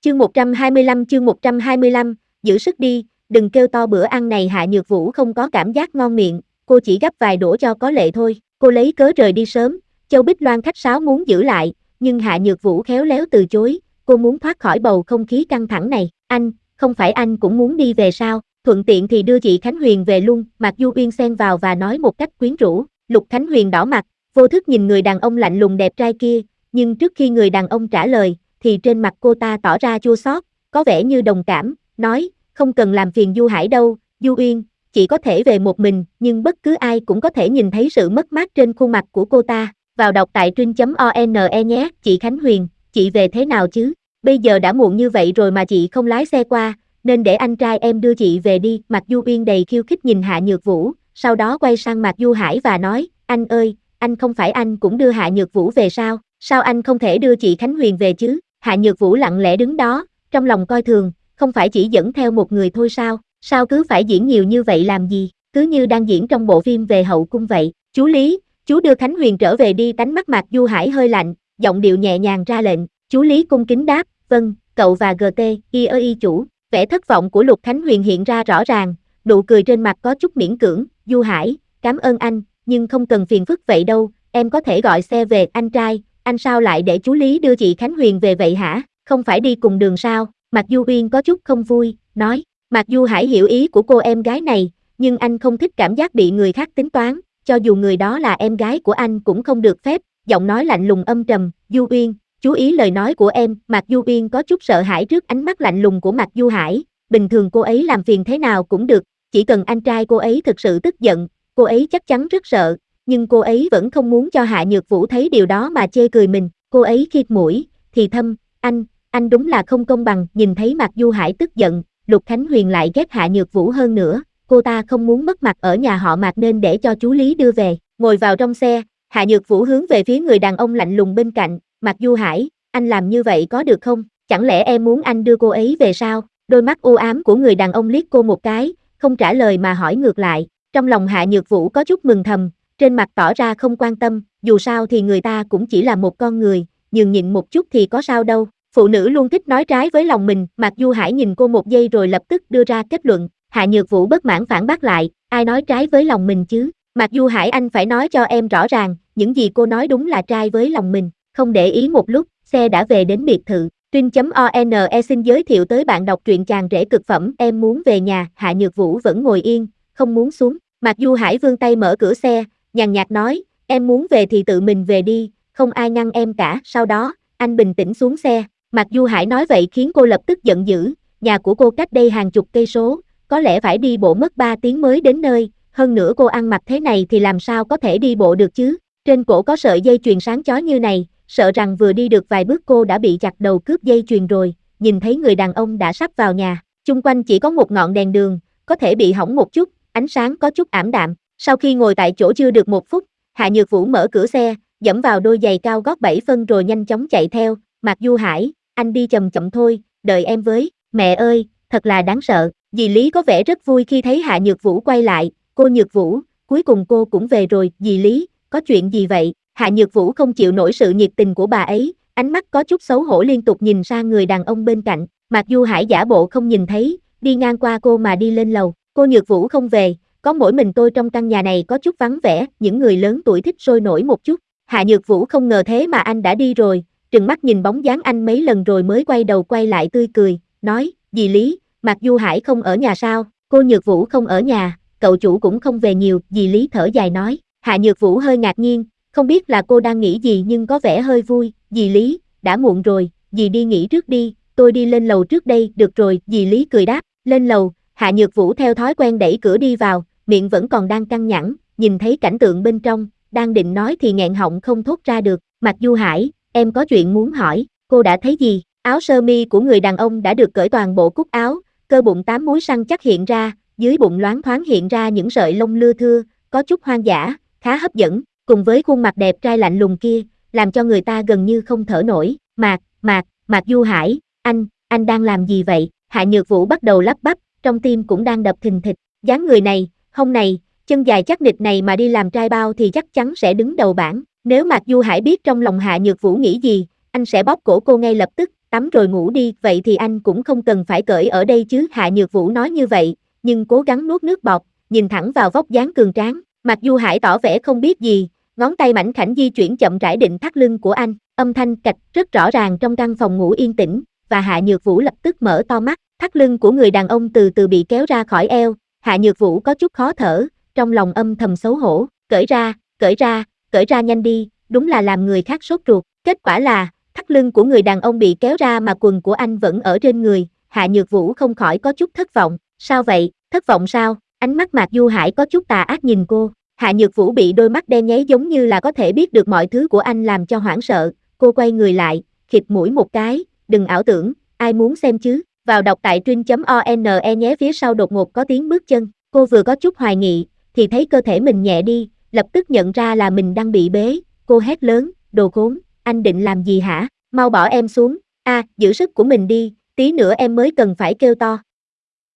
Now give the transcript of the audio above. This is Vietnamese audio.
Chương 125, giữ sức đi, đừng kêu to bữa ăn này Hạ Nhược Vũ không có cảm giác ngon miệng, cô chỉ gắp vài đũa cho có lệ thôi, cô lấy cớ rời đi sớm, Châu Bích Loan khách sáo muốn giữ lại, nhưng Hạ Nhược Vũ khéo léo từ chối, cô muốn thoát khỏi bầu không khí căng thẳng này, không phải anh cũng muốn đi về sao, thuận tiện thì đưa chị Khánh Huyền về luôn, Mạc Du Uyên xen vào và nói một cách quyến rũ, Lục Khánh Huyền đỏ mặt, vô thức nhìn người đàn ông lạnh lùng đẹp trai kia, nhưng trước khi người đàn ông trả lời, thì trên mặt cô ta tỏ ra chua xót, có vẻ như đồng cảm, nói, không cần làm phiền Du Hải đâu, Du Uyên, chị có thể về một mình, nhưng bất cứ ai cũng có thể nhìn thấy sự mất mát trên khuôn mặt của cô ta, vào đọc tại trinh.one nhé, chị Khánh Huyền, chị về thế nào chứ, bây giờ đã muộn như vậy rồi mà chị không lái xe qua, nên để anh trai em đưa chị về đi, Mạc Du Uyên đầy khiêu khích nhìn Hạ Nhược Vũ, sau đó quay sang Mạc Du Hải và nói, anh ơi, anh không phải anh cũng đưa Hạ Nhược Vũ về sao, sao anh không thể đưa chị Khánh Huyền về chứ, Hạ Nhược Vũ lặng lẽ đứng đó, trong lòng coi thường, không phải chỉ dẫn theo một người thôi sao cứ phải diễn nhiều như vậy làm gì, cứ như đang diễn trong bộ phim về hậu cung vậy, chú Lý, chú đưa Khánh Huyền trở về đi, ánh mắt Mạc Du Hải hơi lạnh, giọng điệu nhẹ nhàng ra lệnh, chú Lý cung kính đáp, vâng, cậu và GT, chủ, vẻ thất vọng của Lục Khánh Huyền hiện ra rõ ràng, nụ cười trên mặt có chút miễn cưỡng, Du Hải, cảm ơn anh, nhưng không cần phiền phức vậy đâu, em có thể gọi xe về, anh trai, anh sao lại để chú Lý đưa chị Khánh Huyền về vậy hả, không phải đi cùng đường sao, Mạc Du Uyên có chút không vui, nói, Mạc Du Hải hiểu ý của cô em gái này, nhưng anh không thích cảm giác bị người khác tính toán, cho dù người đó là em gái của anh cũng không được phép, giọng nói lạnh lùng âm trầm, Du Uyên, chú ý lời nói của em, Mạc Du Uyên có chút sợ hãi trước ánh mắt lạnh lùng của Mạc Du Hải, bình thường cô ấy làm phiền thế nào cũng được, chỉ cần anh trai cô ấy thực sự tức giận, cô ấy chắc chắn rất sợ, nhưng cô ấy vẫn không muốn cho Hạ Nhược Vũ thấy điều đó mà chê cười mình, cô ấy khịt mũi, thì thầm, anh đúng là không công bằng, nhìn thấy Mạc Du Hải tức giận, Lục Khánh Huyền lại ghét Hạ Nhược Vũ hơn nữa, cô ta không muốn mất mặt ở nhà họ Mạc nên để cho chú Lý đưa về, ngồi vào trong xe, Hạ Nhược Vũ hướng về phía người đàn ông lạnh lùng bên cạnh, Mạc Du Hải, anh làm như vậy có được không, chẳng lẽ em muốn anh đưa cô ấy về sao, đôi mắt u ám của người đàn ông liếc cô một cái, không trả lời mà hỏi ngược lại, trong lòng Hạ Nhược Vũ có chút mừng thầm, trên mặt tỏ ra không quan tâm, dù sao thì người ta cũng chỉ là một con người, nhường nhịn một chút thì có sao đâu, phụ nữ luôn thích nói trái với lòng mình, Mạc Du Hải nhìn cô một giây rồi lập tức đưa ra kết luận, Hạ Nhược Vũ bất mãn phản bác lại, ai nói trái với lòng mình chứ, Mạc Du Hải anh phải nói cho em rõ ràng, những gì cô nói đúng là trái với lòng mình, không để ý một lúc, xe đã về đến biệt thự, Trinh.one xin giới thiệu tới bạn đọc truyện chàng rể cực phẩm, em muốn về nhà, Hạ Nhược Vũ vẫn ngồi yên, không muốn xuống, Mạc Du Hải vươn tay mở cửa xe, nhàn nhạt nói, em muốn về thì tự mình về đi, không ai ngăn em cả, sau đó, anh bình tĩnh xuống xe, Mạc Du Hải nói vậy khiến cô lập tức giận dữ, nhà của cô cách đây hàng chục cây số, có lẽ phải đi bộ mất 3 tiếng mới đến nơi, hơn nữa cô ăn mặc thế này thì làm sao có thể đi bộ được chứ, trên cổ có sợi dây chuyền sáng chói như này, sợ rằng vừa đi được vài bước cô đã bị chặt đầu cướp dây chuyền rồi, nhìn thấy người đàn ông đã sắp vào nhà, chung quanh chỉ có một ngọn đèn đường, có thể bị hỏng một chút, ánh sáng có chút ảm đạm, sau khi ngồi tại chỗ chưa được 1 phút, Hạ Nhược Vũ mở cửa xe, dẫm vào đôi giày cao gót 7 phân rồi nhanh chóng chạy theo, Mạc Du Hải, anh đi chậm chậm thôi, đợi em với, mẹ ơi, thật là đáng sợ, dì Lý có vẻ rất vui khi thấy Hạ Nhược Vũ quay lại, cô Nhược Vũ, cuối cùng cô cũng về rồi, dì Lý, có chuyện gì vậy, Hạ Nhược Vũ không chịu nổi sự nhiệt tình của bà ấy, ánh mắt có chút xấu hổ liên tục nhìn sang người đàn ông bên cạnh, Mạc Du Hải giả bộ không nhìn thấy, đi ngang qua cô mà đi lên lầu, cô Nhược Vũ không về, có mỗi mình tôi trong căn nhà này có chút vắng vẻ, những người lớn tuổi thích sôi nổi một chút, Hạ Nhược Vũ không ngờ thế mà anh đã đi rồi, trừng mắt nhìn bóng dáng anh mấy lần rồi mới quay đầu quay lại tươi cười, nói, dì Lý, Mạc Du Hải không ở nhà sao, cô Nhược Vũ không ở nhà, cậu chủ cũng không về nhiều, dì Lý thở dài nói, Hạ Nhược Vũ hơi ngạc nhiên, không biết là cô đang nghĩ gì nhưng có vẻ hơi vui, dì Lý, đã muộn rồi, dì đi nghỉ trước đi, tôi đi lên lầu trước đây, được rồi, dì Lý cười đáp, lên lầu, Hạ Nhược Vũ theo thói quen đẩy cửa đi vào, miệng vẫn còn đang căng nhẵn, nhìn thấy cảnh tượng bên trong, đang định nói thì nghẹn họng không thốt ra được, Mạc Du Hải, em có chuyện muốn hỏi, cô đã thấy gì, áo sơ mi của người đàn ông đã được cởi toàn bộ cúc áo, cơ bụng 8 múi săn chắc hiện ra, dưới bụng loáng thoáng hiện ra những sợi lông lưa thưa, có chút hoang dã, khá hấp dẫn, cùng với khuôn mặt đẹp trai lạnh lùng kia, làm cho người ta gần như không thở nổi, Mạc Du Hải, anh đang làm gì vậy, Hạ Nhược Vũ bắt đầu lắp bắp, trong tim cũng đang đập thình thịch, dáng người này, hông này, chân dài chắc nịch này mà đi làm trai bao thì chắc chắn sẽ đứng đầu bảng, nếu Mạc Du Hải biết trong lòng Hạ Nhược Vũ nghĩ gì, anh sẽ bóp cổ cô ngay lập tức, tắm rồi ngủ đi, vậy thì anh cũng không cần phải cởi ở đây chứ. Hạ Nhược Vũ nói như vậy, nhưng cố gắng nuốt nước bọt, nhìn thẳng vào vóc dáng cường tráng. Mạc Du Hải tỏ vẻ không biết gì, ngón tay mảnh khảnh di chuyển chậm rãi định thắt lưng của anh, âm thanh cạch rất rõ ràng trong căn phòng ngủ yên tĩnh, và Hạ Nhược Vũ lập tức mở to mắt, thắt lưng của người đàn ông từ từ bị kéo ra khỏi eo, Hạ Nhược Vũ có chút khó thở, trong lòng âm thầm xấu hổ, cởi ra, cởi ra, cởi ra nhanh đi, đúng là làm người khác sốt ruột, kết quả là, thắt lưng của người đàn ông bị kéo ra mà quần của anh vẫn ở trên người, Hạ Nhược Vũ không khỏi có chút thất vọng, sao vậy, thất vọng sao, ánh mắt Mạc Du Hải có chút tà ác nhìn cô, Hạ Nhược Vũ bị đôi mắt đen nháy giống như là có thể biết được mọi thứ của anh làm cho hoảng sợ, cô quay người lại, khịt mũi một cái, đừng ảo tưởng, ai muốn xem chứ, vào đọc tại truyện.one nhé. Phía sau đột ngột có tiếng bước chân, cô vừa có chút hoài nghị, thì thấy cơ thể mình nhẹ đi, lập tức nhận ra là mình đang bị bế, cô hét lớn, đồ khốn, anh định làm gì hả, mau bỏ em xuống, giữ sức của mình đi, tí nữa em mới cần phải kêu to,